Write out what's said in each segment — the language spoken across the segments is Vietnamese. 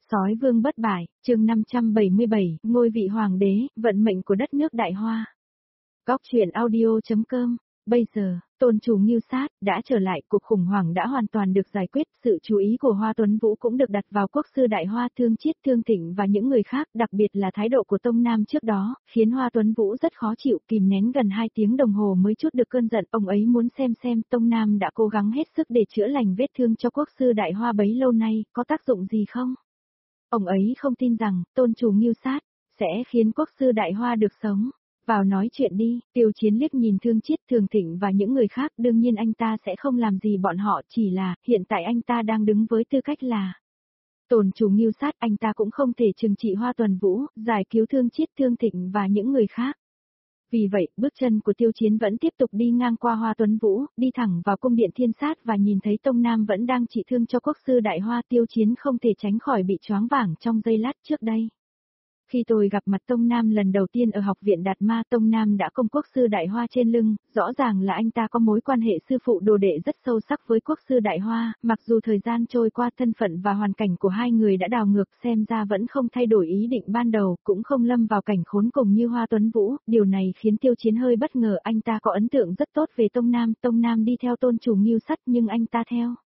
Sói vương bất bại, chương 577, ngôi vị hoàng đế, vận mệnh của đất nước Đại Hoa. Góc truyện audio.com. Bây giờ, tôn chủ Ngưu Sát đã trở lại, cuộc khủng hoảng đã hoàn toàn được giải quyết, sự chú ý của Hoa Tuấn Vũ cũng được đặt vào quốc sư Đại Hoa Thương Chiết Thương Thịnh và những người khác, đặc biệt là thái độ của Tông Nam trước đó, khiến Hoa Tuấn Vũ rất khó chịu, kìm nén gần 2 tiếng đồng hồ mới chút được cơn giận. Ông ấy muốn xem Tông Nam đã cố gắng hết sức để chữa lành vết thương cho quốc sư Đại Hoa bấy lâu nay, có tác dụng gì không? Ông ấy không tin rằng, tôn chủ Ngưu Sát sẽ khiến quốc sư Đại Hoa được sống. Vào nói chuyện đi, Tiêu Chiến liếc nhìn Thương Chiết Thương Thịnh và những người khác, đương nhiên anh ta sẽ không làm gì bọn họ, chỉ là, hiện tại anh ta đang đứng với tư cách là tôn chủ Ngưu Sát, anh ta cũng không thể trừng trị Hoa Tuấn Vũ, giải cứu Thương Chiết Thương Thịnh và những người khác. Vì vậy, bước chân của Tiêu Chiến vẫn tiếp tục đi ngang qua Hoa Tuấn Vũ, đi thẳng vào cung điện Thiên Sát và nhìn thấy Tông Nam vẫn đang trị thương cho quốc sư Đại Hoa. Tiêu Chiến không thể tránh khỏi bị choáng váng trong giây lát. Trước đây, khi tôi gặp mặt Tông Nam lần đầu tiên ở học viện Đạt Ma, Tông Nam đã công quốc sư Đại Hoa trên lưng, rõ ràng là anh ta có mối quan hệ sư phụ đồ đệ rất sâu sắc với quốc sư Đại Hoa, mặc dù thời gian trôi qua thân phận và hoàn cảnh của hai người đã đảo ngược, xem ra vẫn không thay đổi ý định ban đầu, cũng không lâm vào cảnh khốn cùng như Hoa Tuấn Vũ. Điều này khiến Tiêu Chiến hơi bất ngờ, anh ta có ấn tượng rất tốt về Tông Nam đi theo tôn chủ Ngưu Sát nhưng anh ta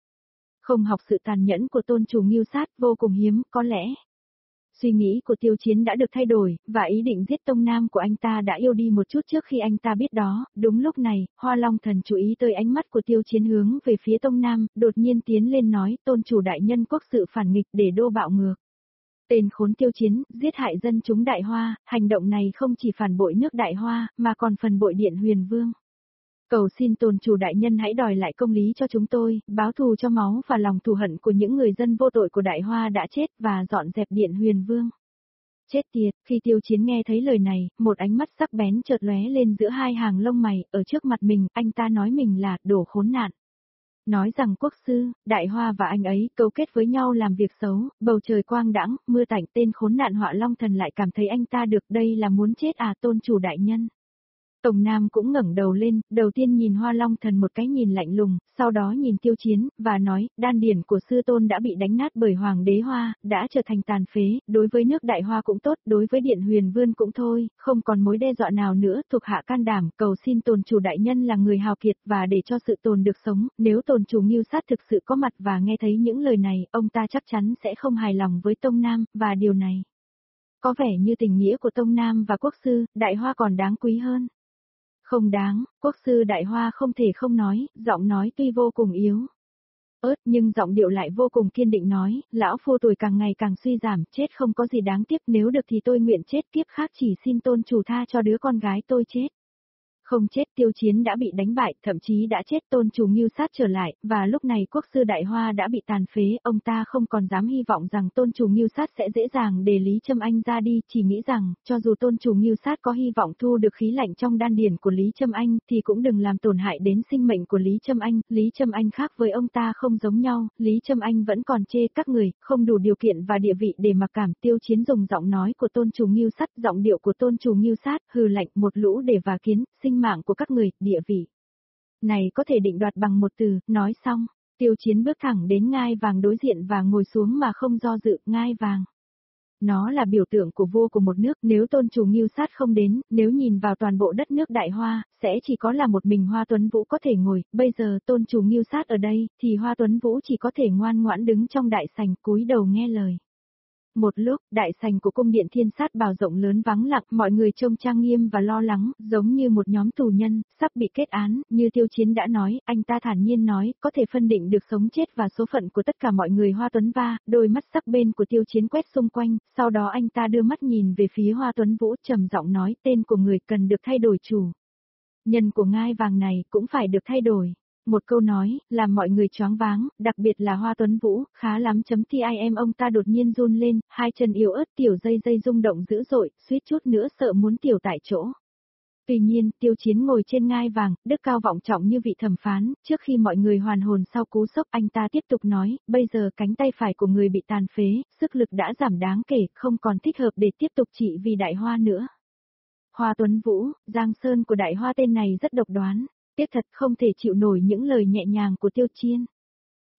không học sự tàn nhẫn của tôn chủ Ngưu Sát, vô cùng hiếm, có lẽ suy nghĩ của Tiêu Chiến đã được thay đổi, và ý định giết Tông Nam của anh ta đã yếu đi một chút trước khi anh ta biết đó. Đúng lúc này, Hoa Long Thần chú ý tới ánh mắt của Tiêu Chiến hướng về phía Tông Nam, đột nhiên tiến lên nói, tôn chủ đại nhân quốc sự phản nghịch để đô bạo ngược. Tên khốn Tiêu Chiến, giết hại dân chúng Đại Hoa, hành động này không chỉ phản bội nước Đại Hoa, mà còn phản bội Điện Huyền Vương. Cầu xin tôn chủ đại nhân hãy đòi lại công lý cho chúng tôi, báo thù cho máu và lòng thù hận của những người dân vô tội của Đại Hoa đã chết và dọn dẹp Điện Huyền Vương. Chết tiệt, khi Tiêu Chiến nghe thấy lời này, một ánh mắt sắc bén chợt lóe lên giữa hai hàng lông mày, ở trước mặt mình, anh ta nói mình là đồ khốn nạn. Nói rằng quốc sư, Đại Hoa và anh ấy cấu kết với nhau làm việc xấu, bầu trời quang đãng, mưa tạnh, tên khốn nạn Họa Long Thần lại cảm thấy anh ta được, đây là muốn chết à tôn chủ đại nhân. Tông Nam cũng ngẩng đầu lên, đầu tiên nhìn Hoa Long Thần một cái nhìn lạnh lùng, sau đó nhìn Tiêu Chiến, và nói, đan điển của sư tôn đã bị đánh nát bởi Hoàng đế Hoa, đã trở thành tàn phế, đối với nước Đại Hoa cũng tốt, đối với Điện Huyền Vương cũng thôi, không còn mối đe dọa nào nữa, thuộc hạ can đảm, cầu xin tôn chủ đại nhân là người hào kiệt và để cho sự tồn được sống, nếu tôn chủ Ngưu Sát thực sự có mặt và nghe thấy những lời này, ông ta chắc chắn sẽ không hài lòng với Tông Nam, và điều này có vẻ như tình nghĩa của Tông Nam và quốc sư, Đại Hoa còn đáng quý hơn. Không đáng, quốc sư Đại Hoa không thể không nói, giọng nói tuy vô cùng yếu ớt nhưng giọng điệu lại vô cùng kiên định nói, lão phu tuổi càng ngày càng suy giảm, chết không có gì đáng tiếc, nếu được thì tôi nguyện chết, kiếp khác chỉ xin tôn chủ tha cho đứa con gái tôi chết. Không chết, Tiêu Chiến đã bị đánh bại, thậm chí đã chết, tôn chủ Ngưu Sát trở lại, và lúc này quốc sư Đại Hoa đã bị tàn phế, ông ta không còn dám hy vọng rằng tôn chủ Ngưu Sát sẽ dễ dàng để Lý Trâm Anh ra đi, chỉ nghĩ rằng, cho dù tôn chủ Ngưu Sát có hy vọng thu được khí lạnh trong đan điển của Lý Trâm Anh, thì cũng đừng làm tổn hại đến sinh mệnh của Lý Trâm Anh. Lý Trâm Anh khác với ông ta không giống nhau, Lý Trâm Anh vẫn còn chê các người, không đủ điều kiện và địa vị để mặc cảm. Tiêu Chiến dùng giọng nói của tôn chủ Ngưu Sát, giọng điệu của tôn chủ Ngưu Sát, hừ lạnh, một lũ để và kiến, sinh mạng của các người, địa vị này có thể định đoạt bằng một từ. Nói xong, Tiêu Chiến bước thẳng đến ngai vàng đối diện và ngồi xuống mà không do dự. Ngai vàng, nó là biểu tượng của vua của một nước, nếu tôn chủ Ngưu Sát không đến, nếu nhìn vào toàn bộ đất nước Đại Hoa, sẽ chỉ có là một mình Hoa Tuấn Vũ có thể ngồi, bây giờ tôn chủ Ngưu Sát ở đây, thì Hoa Tuấn Vũ chỉ có thể ngoan ngoãn đứng trong đại sảnh, cúi đầu nghe lời. Một lúc, đại sảnh của cung điện Thiên Sát Bào rộng lớn vắng lặng, mọi người trông trang nghiêm và lo lắng, giống như một nhóm tù nhân, sắp bị kết án, như Tiêu Chiến đã nói, anh ta thản nhiên nói, có thể phân định được sống chết và số phận của tất cả mọi người. Hoa Tuấn Va, đôi mắt sắc bên của Tiêu Chiến quét xung quanh, sau đó anh ta đưa mắt nhìn về phía Hoa Tuấn Vũ, trầm giọng nói, tên của người cần được thay đổi, chủ nhân của ngai vàng này cũng phải được thay đổi. Một câu nói, làm mọi người choáng váng, đặc biệt là Hoa Tuấn Vũ, khá lắm .tim ông ta đột nhiên run lên, hai chân yếu ớt tiểu dây rung động dữ dội, suýt chút nữa sợ muốn tiểu tại chỗ. Tuy nhiên, Tiêu Chiến ngồi trên ngai vàng, đức cao vọng trọng như vị thẩm phán, trước khi mọi người hoàn hồn sau cú sốc, anh ta tiếp tục nói, bây giờ cánh tay phải của người bị tàn phế, sức lực đã giảm đáng kể, không còn thích hợp để tiếp tục trị vì Đại Hoa nữa. Hoa Tuấn Vũ, Giang Sơn của Đại Hoa, tên này rất độc đoán. Tiếc thật, không thể chịu nổi những lời nhẹ nhàng của Tiêu Chiến.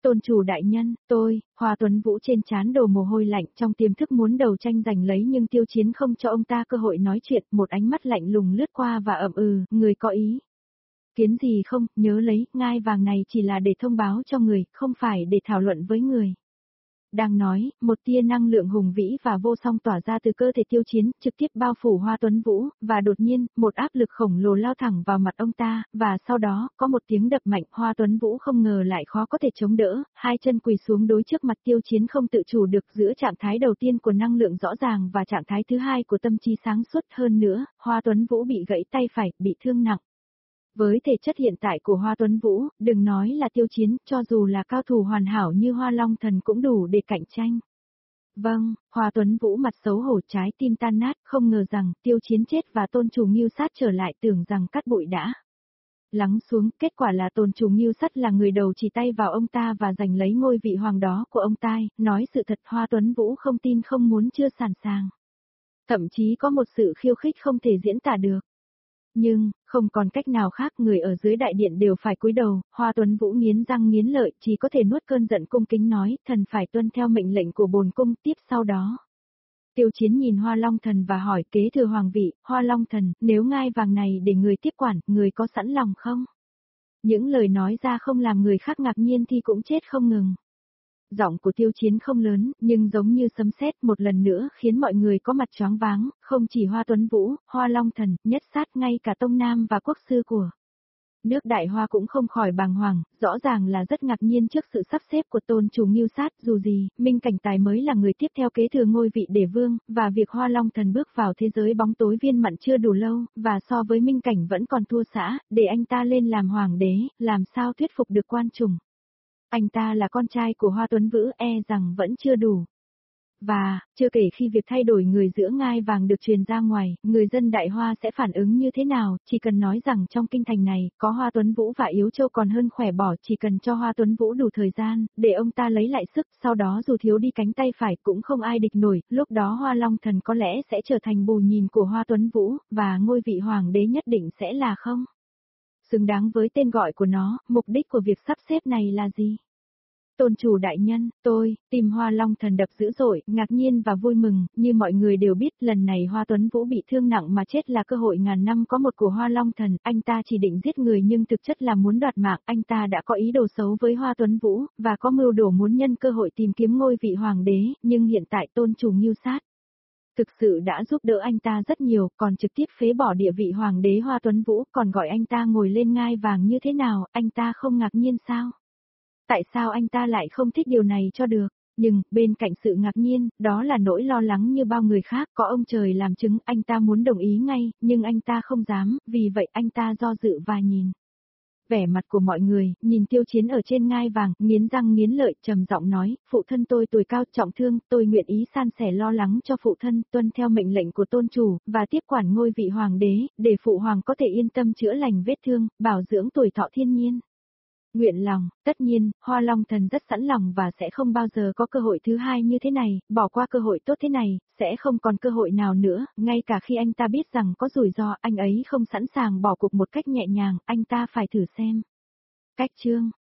Tôn chủ đại nhân, Hoa Tuấn Vũ trên trán đổ mồ hôi lạnh trong tiềm thức muốn đầu tranh giành lấy nhưng Tiêu Chiến không cho ông ta cơ hội nói chuyện, một ánh mắt lạnh lùng lướt qua và người có ý. Kiến gì không, nhớ lấy, ngai vàng này chỉ là để thông báo cho người, không phải để thảo luận với người. Đang nói, một tia năng lượng hùng vĩ và vô song tỏa ra từ cơ thể Tiêu Chiến, trực tiếp bao phủ Hoa Tuấn Vũ, và đột nhiên, một áp lực khổng lồ lao thẳng vào mặt ông ta, và sau đó, có một tiếng đập mạnh, Hoa Tuấn Vũ không ngờ lại khó có thể chống đỡ, hai chân quỳ xuống đối trước mặt Tiêu Chiến không tự chủ được giữa trạng thái đầu tiên của năng lượng rõ ràng và trạng thái thứ hai của tâm trí sáng suốt hơn nữa, Hoa Tuấn Vũ bị gãy tay phải, bị thương nặng. Với thể chất hiện tại của Hoa Tuấn Vũ, đừng nói là Tiêu Chiến, cho dù là cao thủ hoàn hảo như Hoa Long Thần cũng đủ để cạnh tranh. Vâng, Hoa Tuấn Vũ mặt xấu hổ trái tim tan nát, không ngờ rằng Tiêu Chiến chết và tôn chủ Ngưu Sát trở lại tưởng rằng cát bụi đã lắng xuống, kết quả là tôn chủ Ngưu Sát là người đầu chỉ tay vào ông ta và giành lấy ngôi vị hoàng đó của ông ta, nói sự thật Hoa Tuấn Vũ không tin không muốn chưa sẵn sàng. Thậm chí có một sự khiêu khích không thể diễn tả được. Nhưng, không còn cách nào khác người ở dưới đại điện đều phải cúi đầu, Hoa Tuấn Vũ nghiến răng nghiến lợi chỉ có thể nuốt cơn giận cung kính nói, thần phải tuân theo mệnh lệnh của bổn cung tiếp sau đó. Tiêu Chiến nhìn Hoa Long Thần và hỏi kế thừa hoàng vị, Hoa Long Thần, nếu ngai vàng này để người tiếp quản, người có sẵn lòng không? Những lời nói ra không làm người khác ngạc nhiên thì cũng chết không ngừng. Giọng của Tiêu Chiến không lớn, nhưng giống như sấm sét một lần nữa khiến mọi người có mặt choáng váng, không chỉ Hoa Tuấn Vũ, Hoa Long Thần, Nhất Sát ngay cả Tông Nam và quốc sư của nước Đại Hoa cũng không khỏi bàng hoàng, rõ ràng là rất ngạc nhiên trước sự sắp xếp của tôn chủ Ngưu Sát, dù gì, Minh Cảnh Tài mới là người tiếp theo kế thừa ngôi vị Đế Vương, và việc Hoa Long Thần bước vào thế giới bóng tối viên mặn chưa đủ lâu, và so với Minh Cảnh vẫn còn thua xã, để anh ta lên làm hoàng đế, làm sao thuyết phục được quan chủng. Anh ta là con trai của Hoa Tuấn Vũ rằng vẫn chưa đủ. Và, chưa kể khi việc thay đổi người giữa ngai vàng được truyền ra ngoài, người dân Đại Hoa sẽ phản ứng như thế nào, chỉ cần nói rằng trong kinh thành này, có Hoa Tuấn Vũ và Yếu Châu còn hơn khỏe bỏ, chỉ cần cho Hoa Tuấn Vũ đủ thời gian, để ông ta lấy lại sức, sau đó dù thiếu đi cánh tay phải cũng không ai địch nổi, lúc đó Hoa Long Thần có lẽ sẽ trở thành bù nhìn của Hoa Tuấn Vũ, và ngôi vị hoàng đế nhất định sẽ là không xứng đáng với tên gọi của nó, mục đích của việc sắp xếp này là gì? Tôn chủ đại nhân, tim Hoa Long Thần đập dữ dội, ngạc nhiên và vui mừng, như mọi người đều biết lần này Hoa Tuấn Vũ bị thương nặng mà chết là cơ hội ngàn năm có một của Hoa Long Thần, anh ta chỉ định giết người nhưng thực chất là muốn đoạt mạng, anh ta đã có ý đồ xấu với Hoa Tuấn Vũ, và có mưu đồ muốn nhân cơ hội tìm kiếm ngôi vị hoàng đế, nhưng hiện tại tôn chủ Ngưu Sát thực sự đã giúp đỡ anh ta rất nhiều, còn trực tiếp phế bỏ địa vị hoàng đế Hoa Tuấn Vũ, còn gọi anh ta ngồi lên ngai vàng như thế nào, anh ta không ngạc nhiên sao? Tại sao anh ta lại không thích điều này cho được? Nhưng, bên cạnh sự ngạc nhiên, đó là nỗi lo lắng như bao người khác, có ông trời làm chứng, anh ta muốn đồng ý ngay, nhưng anh ta không dám, vì vậy anh ta do dự và nhìn vẻ mặt của mọi người, nhìn Tiêu Chiến ở trên ngai vàng, nghiến răng nghiến lợi, trầm giọng nói, phụ thân tôi tuổi cao trọng thương, tôi nguyện ý san sẻ lo lắng cho phụ thân, tuân theo mệnh lệnh của tôn chủ, và tiếp quản ngôi vị hoàng đế, để phụ hoàng có thể yên tâm chữa lành vết thương, bảo dưỡng tuổi thọ thiên nhiên. Nguyện lòng, tất nhiên, Hoa Long Thần rất sẵn lòng và sẽ không bao giờ có cơ hội thứ hai như thế này, bỏ qua cơ hội tốt thế này, sẽ không còn cơ hội nào nữa, ngay cả khi anh ta biết rằng có rủi ro, anh ấy không sẵn sàng bỏ cuộc một cách nhẹ nhàng, anh ta phải thử xem. Cách chương